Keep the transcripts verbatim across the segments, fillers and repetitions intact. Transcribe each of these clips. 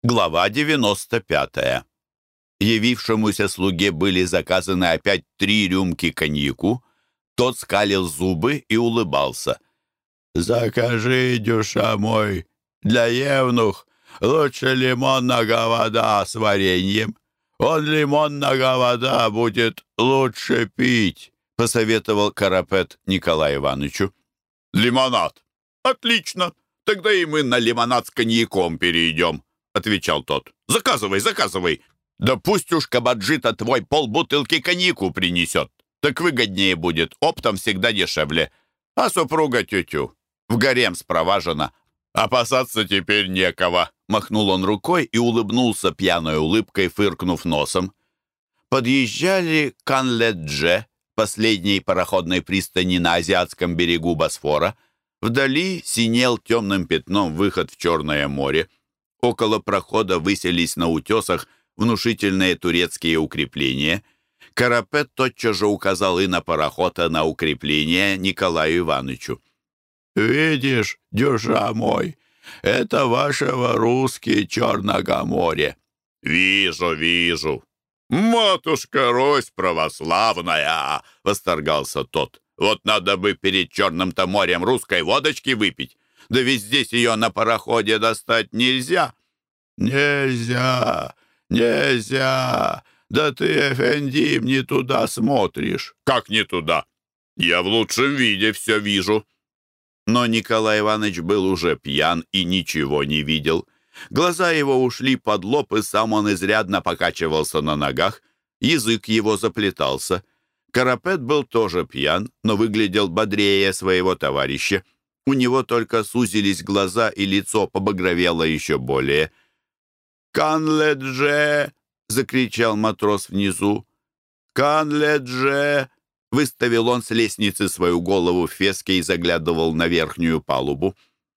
Глава девяносто пятая. Явившемуся слуге были заказаны опять три рюмки коньяку. Тот скалил зубы и улыбался. «Закажи, дюша мой, для евнух лучше лимонного вода с вареньем. Он лимонного вода будет лучше пить», — посоветовал Карапет Николаю Ивановичу. «Лимонад! Отлично! Тогда и мы на лимонад с коньяком перейдем», — отвечал тот. «Заказывай, заказывай. Да пусть уж кабаджита твой полбутылки коньяку принесет. Так выгоднее будет, оптом всегда дешевле. А супруга тютю в гарем спроважена. Опасаться теперь некого», — махнул он рукой и улыбнулся пьяной улыбкой, фыркнув носом. Подъезжали к Канледже, последней пароходной пристани на азиатском берегу Босфора. Вдали синел темным пятном выход в Черное море. Около прохода высились на утесах внушительные турецкие укрепления. Карапет тотчас же указал и на пароход, и на укрепление Николаю Ивановичу. «Видишь, дюша мой, это вашего русские Черного моря». «Вижу, вижу. Матушка Рось православная!» — восторгался тот. «Вот надо бы перед Черным-то морем русской водочки выпить. Да ведь здесь ее на пароходе достать нельзя». «Нельзя, нельзя. Да ты, эфендим, не туда смотришь». «Как не туда? Я в лучшем виде все вижу». Но Николай Иванович был уже пьян и ничего не видел. Глаза его ушли под лоб, и сам он изрядно покачивался на ногах. Язык его заплетался. Карапет был тоже пьян, но выглядел бодрее своего товарища. У него только сузились глаза, и лицо побагровело еще более. «Канледже!» — закричал матрос внизу. «Канледже!» — выставил он с лестницы свою голову в феске и заглядывал на верхнюю палубу.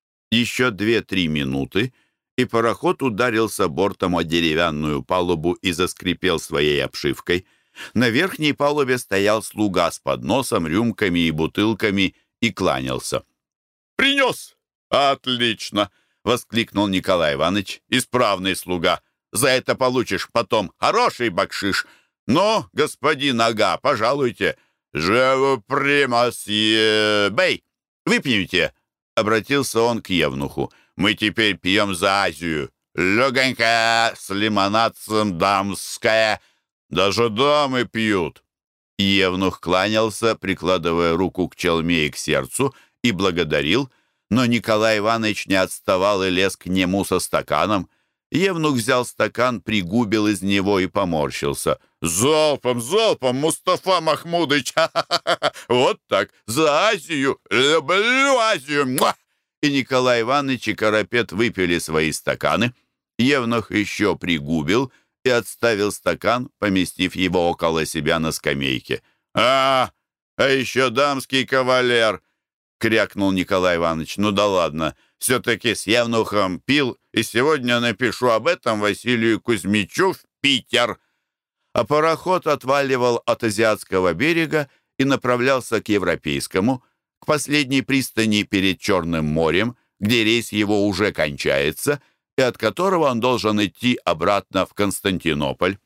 Еще две-три минуты, и пароход ударился бортом о деревянную палубу и заскрипел своей обшивкой. На верхней палубе стоял слуга с подносом, рюмками и бутылками и кланялся. «Принес! Отлично!» — воскликнул Николай Иванович. «Исправный слуга. За это получишь потом хороший бакшиш. Но, господин Ага, пожалуйте. Je vous prie, monsieur. Бей, выпьете!» — обратился он к евнуху. «Мы теперь пьем за Азию. Легонькая, с лимонадцем дамская. Даже дамы пьют». Евнух кланялся, прикладывая руку к челме и к сердцу, и благодарил, но Николай Иванович не отставал и лез к нему со стаканом. Евнух взял стакан, пригубил из него и поморщился. «Залпом, залпом, Мустафа Махмудыч! Вот так, за Азию! Люблю Азию!» Муа! И Николай Иванович и Карапет выпили свои стаканы. Евнух еще пригубил и отставил стакан, поместив его около себя на скамейке. «А, а еще дамский кавалер!» — крякнул Николай Иванович. «Ну да ладно, все-таки с евнухом пил, и сегодня напишу об этом Василию Кузьмичу в Питер». А пароход отваливал от азиатского берега и направлялся к европейскому, к последней пристани перед Черным морем, где рейс его уже кончается, и от которого он должен идти обратно в Константинополь.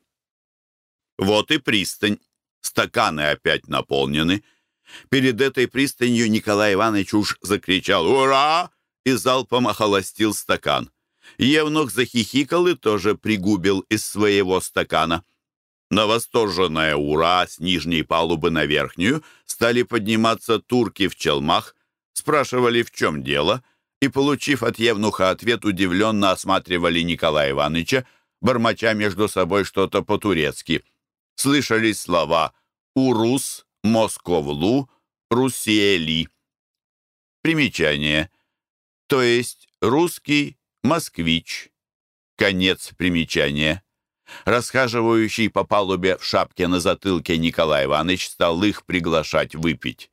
Вот и пристань. Стаканы опять наполнены. Перед этой пристанью Николай Иванович уж закричал «Ура!» и залпом охолостил стакан. Евнух захихикал и тоже пригубил из своего стакана. На восторженное «Ура!» с нижней палубы на верхнюю стали подниматься турки в челмах, спрашивали, в чем дело, и, получив от евнуха ответ, удивленно осматривали Николая Ивановича, бормоча между собой что-то по-турецки. Слышались слова «Урус», «Московлу», «Русиели». Примечание. То есть «русский», «москвич». Конец примечания. Расхаживающий по палубе в шапке на затылке Николай Иванович стал их приглашать выпить.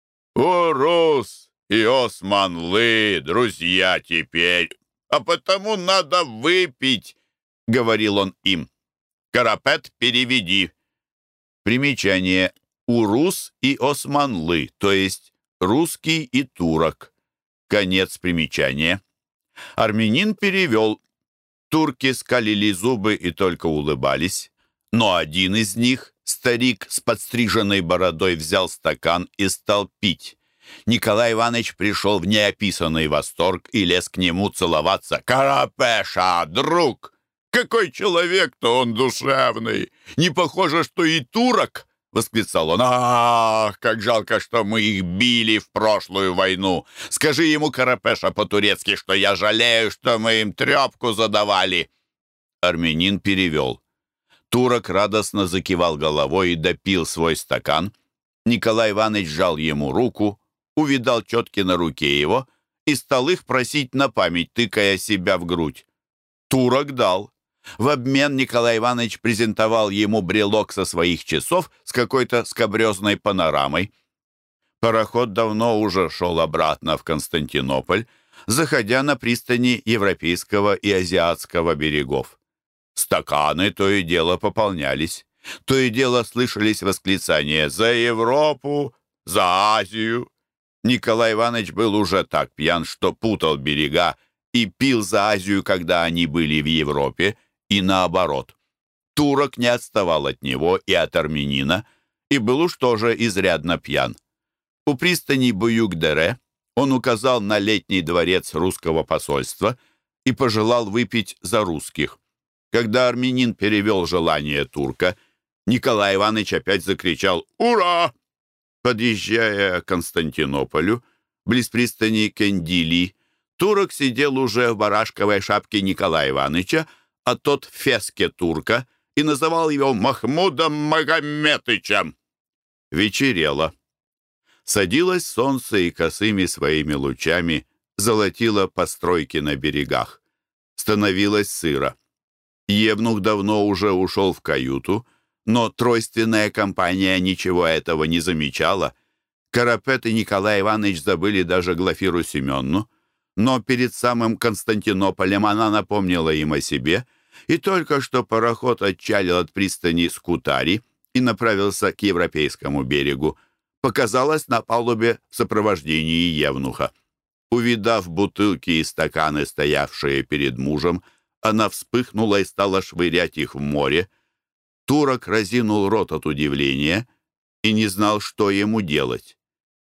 «Урус и Османлы, друзья теперь, а потому надо выпить», — говорил он им. «Карапет, переведи». Примечание. Урус и Османлы, то есть русский и турок. Конец примечания. Армянин перевел. Турки скалили зубы и только улыбались, но один из них, старик с подстриженной бородой, взял стакан и стал пить. Николай Иванович пришел в неописанный восторг и лез к нему целоваться. «Карапеша, друг! Какой человек-то он душевный! Не похоже, что и турок!» — восклицал он. «Ах, как жалко, что мы их били в прошлую войну! Скажи ему, Карапеша, по-турецки, что я жалею, что мы им трепку задавали!» Армянин перевел. Турок радостно закивал головой и допил свой стакан. Николай Иванович сжал ему руку, увидал четки на руке его и стал их просить на память, тыкая себя в грудь. Турок дал. В обмен Николай Иванович презентовал ему брелок со своих часов с какой-то скабрезной панорамой. Пароход давно уже шел обратно в Константинополь, заходя на пристани Европейского и Азиатского берегов. Стаканы то и дело пополнялись. То и дело слышались восклицания «За Европу! За Азию!». Николай Иванович был уже так пьян, что путал берега и пил за Азию, когда они были в Европе, и наоборот. Турок не отставал от него и от армянина, и был уж тоже изрядно пьян. У пристани Буюк-Дере он указал на летний дворец русского посольства и пожелал выпить за русских. Когда армянин перевел желание турка, Николай Иванович опять закричал «Ура!». Подъезжая к Константинополю, близ пристани Кендили, турок сидел уже в барашковой шапке Николая Ивановича, а тот в феске турка, и называл его Махмудом Магометычем. Вечерело. Садилось солнце и косыми своими лучами золотило постройки на берегах. Становилось сыро. Евнух давно уже ушел в каюту, но тройственная компания ничего этого не замечала. Карапет и Николай Иванович забыли даже Глафиру Семенну, но перед самым Константинополем она напомнила им о себе, и только что пароход отчалил от пристани Скутари и направился к Европейскому берегу, показалась на палубе в сопровождении Евнуха. Увидав бутылки и стаканы, стоявшие перед мужем, она вспыхнула и стала швырять их в море. Турок разинул рот от удивления и не знал, что ему делать.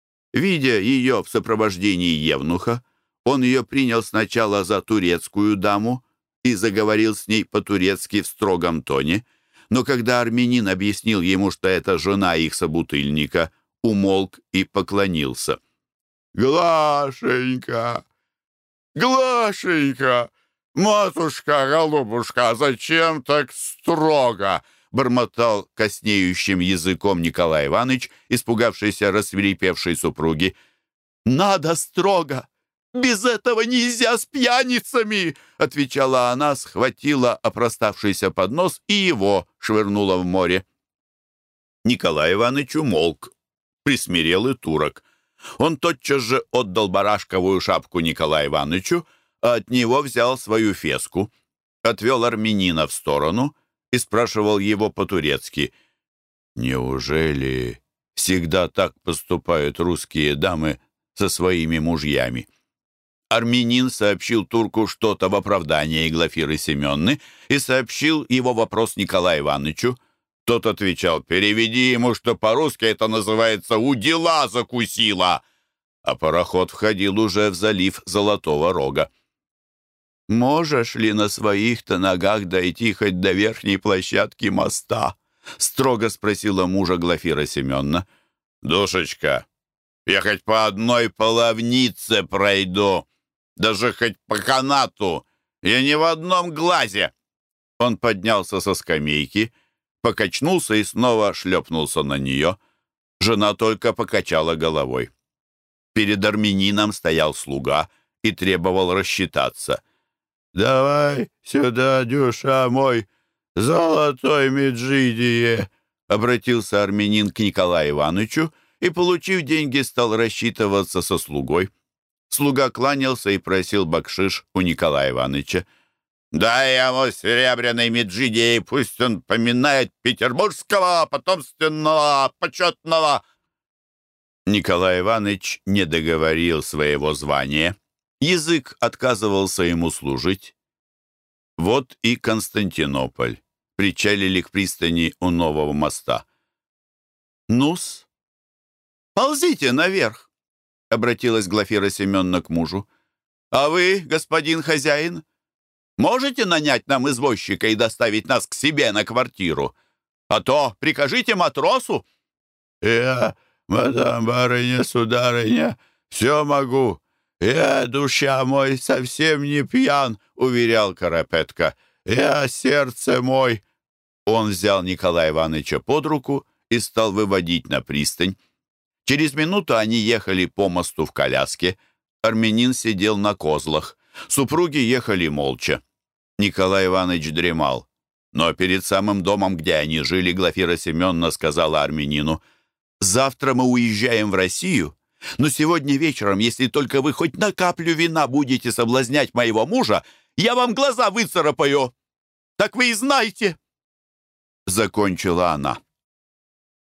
Видя ее в сопровождении Евнуха, он ее принял сначала за турецкую даму и заговорил с ней по-турецки в строгом тоне, но когда армянин объяснил ему, что это жена их собутыльника, умолк и поклонился. «Глашенька! Глашенька! Матушка, голубушка, зачем так строго?» бормотал коснеющим языком Николай Иванович, испугавшийся рассвирепевшей супруги. «Надо строго! Без этого нельзя с пьяницами!» отвечала она, схватила опроставшийся поднос и его швырнула в море. Николай Иванович умолк, присмирел и турок. Он тотчас же отдал барашковую шапку Николаю Ивановичу, а от него взял свою феску, отвел армянина в сторону и спрашивал его по-турецки: «Неужели всегда так поступают русские дамы со своими мужьями?» Армянин сообщил турку что-то в оправдании Глафиры Семенны и сообщил его вопрос Николаю Ивановичу. Тот отвечал: «Переведи ему, что по-русски это называется «удила закусила». А пароход входил уже в залив Золотого Рога. «Можешь ли на своих-то ногах дойти хоть до верхней площадки моста?» — строго спросила мужа Глафира Семеновна. «Душечка, я хоть по одной половнице пройду, даже хоть по канату, я не в одном глазе». Он поднялся со скамейки, покачнулся и снова шлепнулся на нее. Жена только покачала головой. Перед армянином стоял слуга и требовал рассчитаться. «Давай сюда, Дюша мой, золотой меджидие!» Обратился армянин к Николаю Ивановичу и, получив деньги, стал рассчитываться со слугой. Слуга кланялся и просил бакшиш у Николая Ивановича. «Дай ему серебряный меджидий, пусть он поминает петербургского потомственного почетного!» Николай Иванович не договорил своего звания. Язык отказывался ему служить. Вот и Константинополь. Причалили к пристани у нового моста. «Ну-с, ползите наверх», — обратилась Глафира Семеновна к мужу. «А вы, господин хозяин, можете нанять нам извозчика и доставить нас к себе на квартиру? А то прикажите матросу». «Я, мадам барыня, сударыня, все могу. Я, душа мой, совсем не пьян», — уверял Карапетка. «Я, сердце мой». Он взял Николая Ивановича под руку и стал выводить на пристань. Через минуту они ехали по мосту в коляске. Армянин сидел на козлах. Супруги ехали молча. Николай Иванович дремал. Но перед самым домом, где они жили, Глафира Семеновна сказала армянину: «Завтра мы уезжаем в Россию, но сегодня вечером, если только вы хоть на каплю вина будете соблазнять моего мужа, я вам глаза выцарапаю. Так вы и знайте!» Закончила она.